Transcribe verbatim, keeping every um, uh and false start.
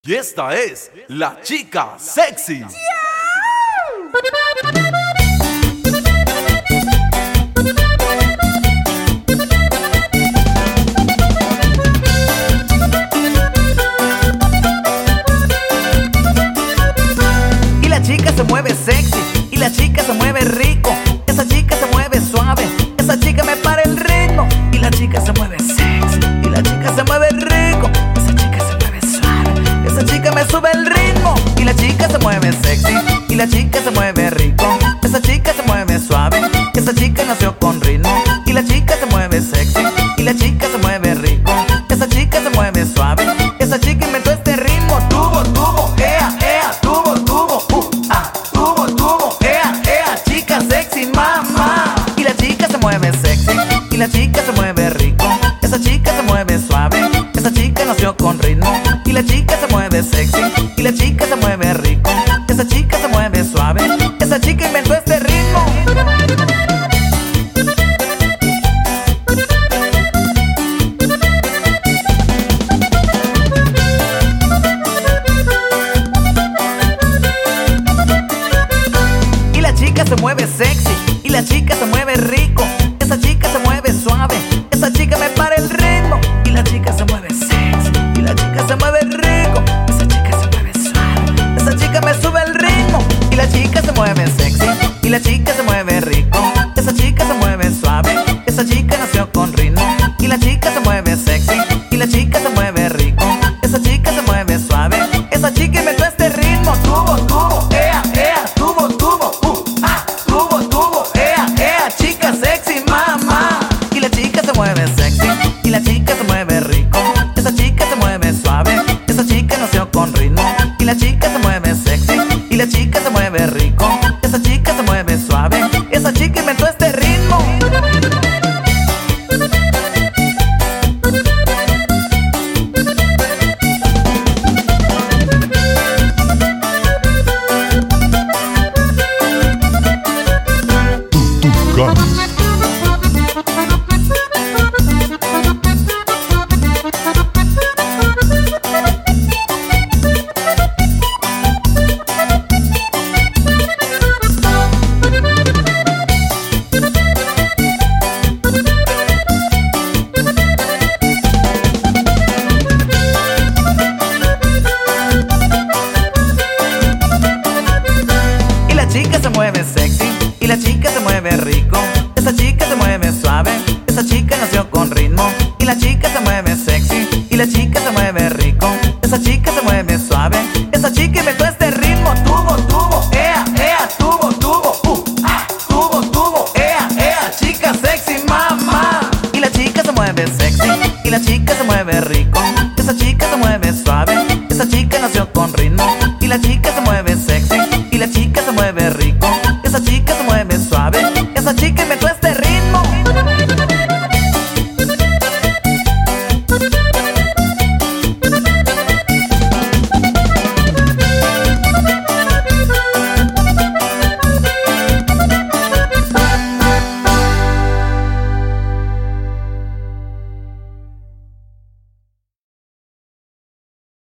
Y esta es la chica sexy. Y la chica se mueve sexy, y la chica se mueve rico. Esa chica se mueve suave, esa chica me para el ritmo. Y la chica se mueve sexy, y la chica se mueve rico. Esa chica se mueve suave, esa chica me sube el ritmo. Y la chica se mueve sexy, y la chica se mueve rico. Esa chica se mueve suave, esa chica nació con ritmo. Y la chica se mueve sexy, y la chica se mueve rico. Esa chica se mueve suave, esa chica inventó este ritmo. Tubo, tubo, ea, ea, tubo, tubo, uh, ah, tubo, tubo, ea, ea, chica sexy, mamá. Y la chica se mueve sexy, y la chica se mueve rico. Esa chica se mueve suave, esa chica nació con ritmo. Y la chica se mueve sexy, y la chica se mueve rico. Esa chica se mueve suave, esa chica inventó este ritmo. Y la chica se mueve sexy, y la chica se mueve rico. Esa chica se mueve suave, esa chica me para el ritmo. Y la chica se mueve sexy, y la chica se mueve rico. Esa chica se mueve suave, esa chica me sube el ritmo. Y la chica se mueve sexy, y la chica se mueve rico. Esa chica se mueve suave, esa chica nació con ritmo. Y la chica se mueve sexy, y la chica se mueve rico. Esa chica se mueve suave, esa chica inventó este ritmo. Tubo, tubo, ea, ea, tubo, tubo, uh, ah, tubo, tubo, ea, ea, chica sexy, mamá. Y la chica se mueve sexy, y la chica se mueve rico. Esa chica se mueve suave, esa chica nació con ritmo. Y la chica se mueve sexy, y la chica se mueve rico. Esa chica se mueve suave, esa chica inventó este ritmo. Y la chica se mueve sexy, y la chica se mueve rico. Esa chica se mueve suave, esa chica nació con ritmo. Y la chica se mueve sexy, y la chica se mueve rico. Esa chica se mueve suave, esa chica inventó este ritmo. Tubo, tubo, ea, ea, tubo, tubo, uh, ah, tubo, tubo, ea, ea, chica sexy, mamá. Y la chica se mueve sexy, y la chica se mueve rico. Esa chica se mueve suave, esa chica nació con ritmo. Y la chica se mueve sexy, y la chica se mueve rico.